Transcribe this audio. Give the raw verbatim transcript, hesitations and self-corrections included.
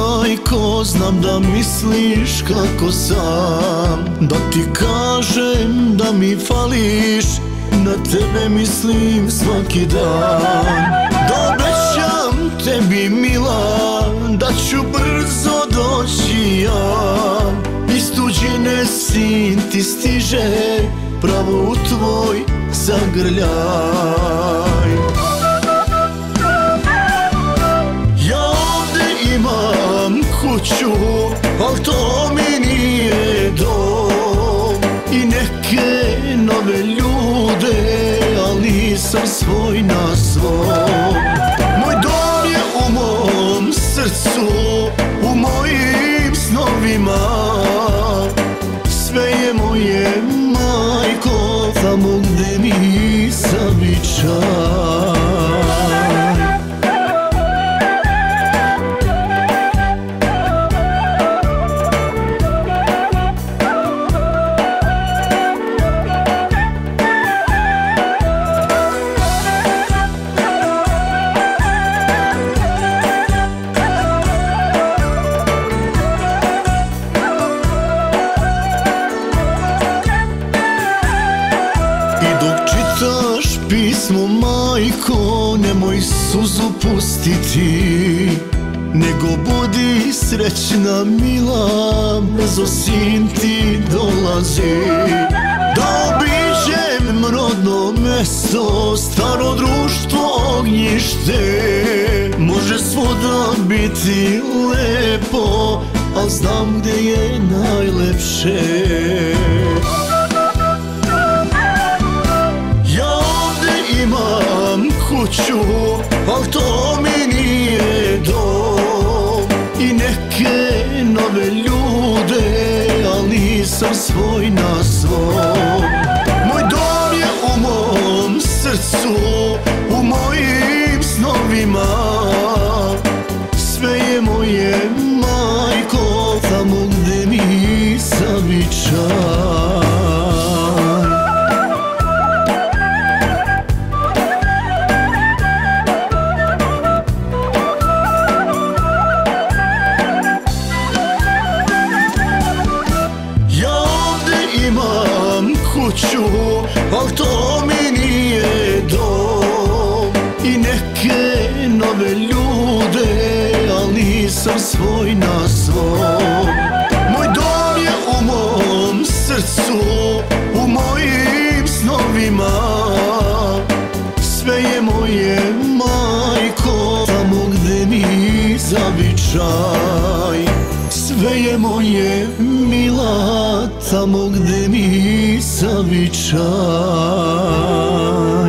majko, znam da misliš kako sam, da ti kažem da mi fališ, na tebe mislim svaki dan. Da obećam tebi mila, da ću brzo doći ja, iz tuđine sin ti stiže, pravo u tvoj zagrljaj. Ja ovdje imam kuću, al to mi nije dom, i neke nove ljude, al nisam svoj na svom. Moj dom je u mom srcu, u mojim snovima, sve je moje majko, tamo gde mi zavičaj. Pismo majko, nemoj suzu pustiti, nego budi srećna mila, brzo sin ti dolazi. Da obiđem rodno mesto, staro društvo, ognjište, može svuda biti lepo, al znam gde je najlepše. Imam kuću, al to mi nije dom, i neke nove ljude, al nisam svoj na svom. Moj dom je u mom srcu, u mojim snovima, sve je moje majko, tamo gde mi zavičaj. Imam kuću, al to mi nije dom, i neke nove ljude, al nisam svoj na svom. Moj dom je u mom srcu, u mojim snovima, sve je moje majko, tamo gde mi zavičaj. Sve je moje mila, tamo gde mi zavičaj.